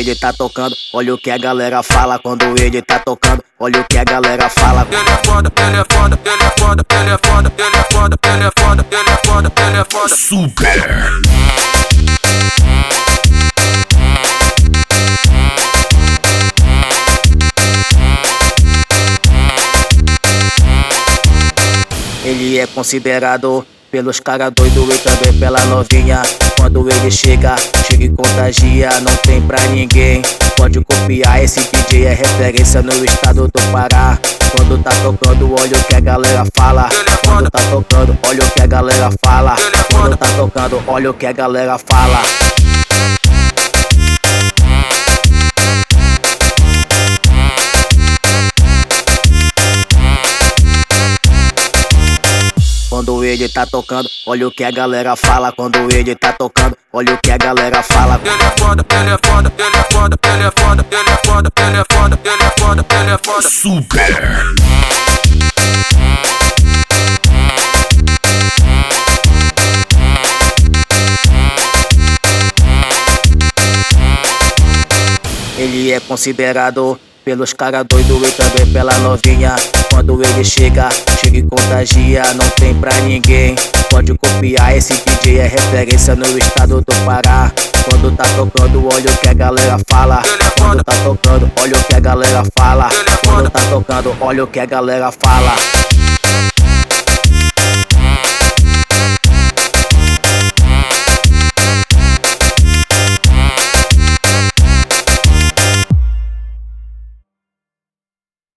ele tá tocando, olha o que a galera fala. Quando ele tá tocando, olha o que a galera fala. Ele é foda, ele é foda, ele é foda, ele é foda, ele é foda, ele é foda, ele é foda, ele é foda. Super. Ele é considerado pelos cara doido e também pela novinha. Quando ele chega e contagia, não tem pra ninguém. Pode copiar, esse DJ é referência no estado do Pará. Quando tá tocando, olha o que a galera fala. Quando tá tocando, olha o que a galera fala. Quando tá tocando, olha o que a galera fala. Quando ele tá tocando, olha o que a galera fala. Quando ele tá tocando, olha o que a galera fala. Ele é foda, ele é foda, ele é foda, ele é foda, ele é foda, ele é foda, ele é foda, ele é foda. Super. Ele é considerado pelos cara doido e também pela novinha. Quando ele chega e contagia, não tem pra ninguém. Pode copiar, esse DJ é referência no estado do Pará. Quando tá tocando, olha o que a galera fala. Quando tá tocando, olha o que a galera fala. Quando tá tocando, olha o que a galera fala.